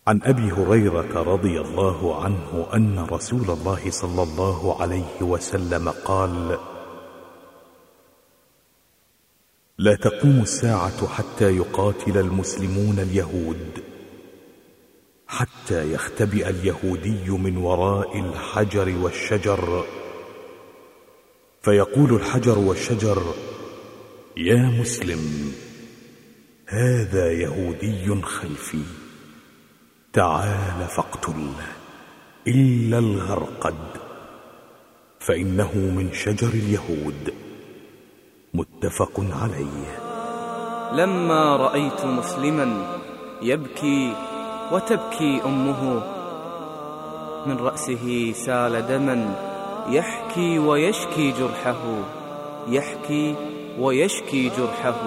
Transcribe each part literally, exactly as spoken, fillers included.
عن أبي هريرة رضي الله عنه أن رسول الله صلى الله عليه وسلم قال: لا تقوم الساعة حتى يقاتل المسلمون اليهود، حتى يختبئ اليهودي من وراء الحجر والشجر، فيقول الحجر والشجر: يا مسلم، هذا يهودي خلفي، تعال فاقتله إلا الغرقد، فإنه من شجر اليهود. متفق عليه. لما رأيت مسلما يبكي وتبكي أمه، من رأسه سال دما يحكي ويشكي جرحه، يحكي ويشكي جرحه،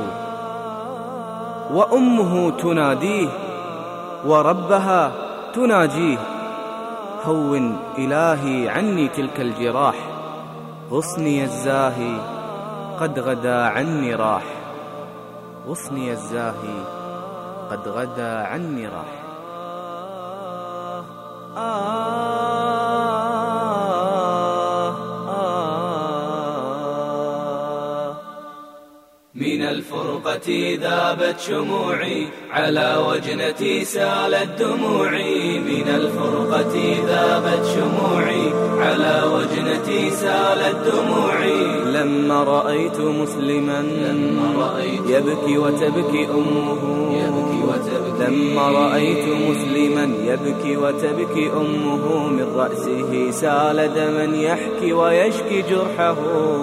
وأمه تناديه وربها تناجيه: هون إلهي عني تلك الجراح، غصني الزاهي قد غدا عني راح، غصني الزاهي قد غدا عني راح. آه آه من الفرقة ذابت شموعي، على وجنتي سالت دموعي. من الفرقة ذابت شموعي، على وجنتي سالت دموعي. لما رأيت مسلما لما رأيت يبكي وتبكي أمه، يبكي وتبكي لما رأيت مسلما يبكي وتبكي أمه، من رأسه سال دما يحكي ويشكي جرحه،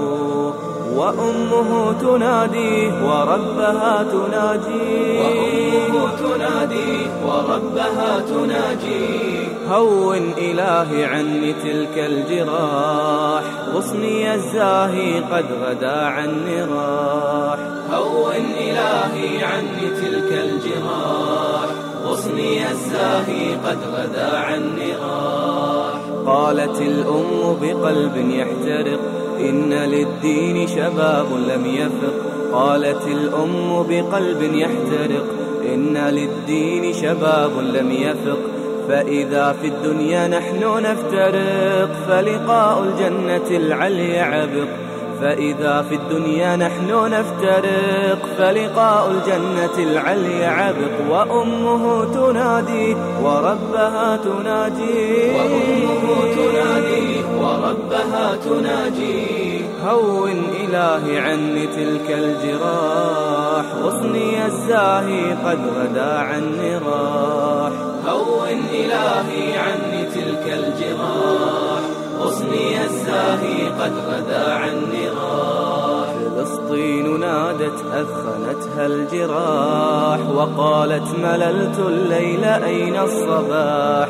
وأمه تناديه وربها تناجيه، وأمه تناديه وربها تناجيه: هون إلهي عني تلك الجراح، غصني الزاهي قد غدا عني راح. هون إلهي عني تلك الجراح، غصني الزاهي قد غدا عني راح. قالت الأم بقلب يحترق: إن للدين شباب لم يفق. قالت الأم بقلب يحترق: إن للدين شباب لم يفق. فإذا في الدنيا نحن نفترق، فلقاء الجنة العلي عبق. فإذا في الدنيا نحن نفترق، فلقاء الجنة العلي عبق. وأمه تنادي وربها تناجي، وأمه تنادي وربها تناجي: هون إلهي عني تلك الجراح، غصني الزاهي قد غدا عني راح. هون إلهي عني تلك الجراح، غصني الزاهي قد غدا عني راح. فلسطين نادت أثخنتها الجراح، وقالت مللت الليل أين الصباح.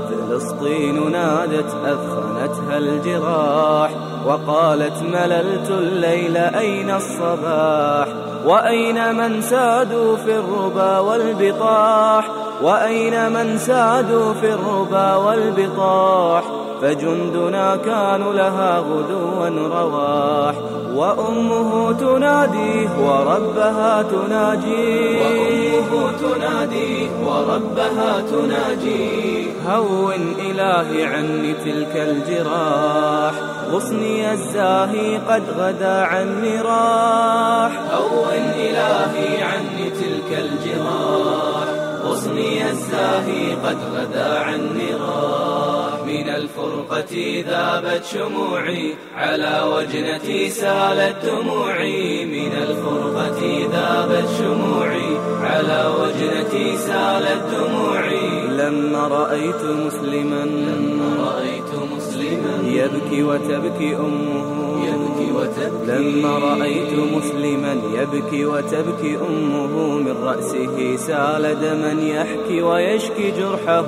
فلسطين نادت أثخنتها الجراح، وقالت مللت الليل أين الصباح. وأين من سادوا في الربا والبطاح، وأين من سادوا في الربا والبطاح. فجندنا كانوا لها غدوا رواح. وأمه تناديه وربها تناجيه، وأمه تناديه وربها تناجيه: هون إلهي عني تلك الجراح، غصني الزاهي قد غدا عني راح. هون إلهي عني تلك الجراح، غصني الزاهي قد غدا عني راح. من الفرقة ذابت شموعي، على وجنتي سالت دموعي. من الفرقة ذابت شموعي، على وجنتي سالت دموعي. لما رأيت مسلما لما رأيت مسلما يبكي وتبكي أمه، يبكي وتبكي لما رأيت مسلما يبكي وتبكي أمه، من رأسه سال دما يحكي ويشكي جرحه.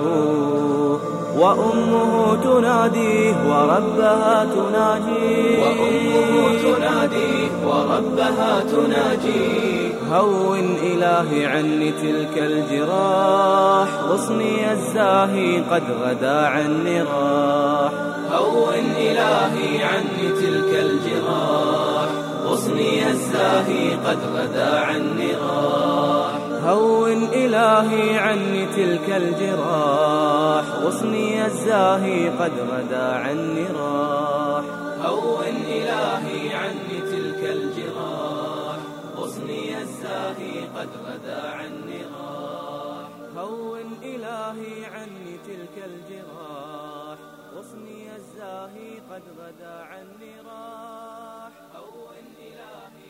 وأمه تناديه وربها تناجيه، وأمه تناديه وربها تناجيه: هون إلهي عني تلك الجراح، غصني الزاهي قد غدا عني راح. هون إلهي عني تلك الجراح، غصني الزاهي قد غدا عني راح. هون إلهي عني تلك الجراح، غصني الزاهي قد غدا عني راح. هون إلهي عني تلك الجراح، غصني الزاهي قد غدا عني راح. هون إلهي عني تلك الجراح، غصني الزاهي قد غدا عني راح. هون إلهي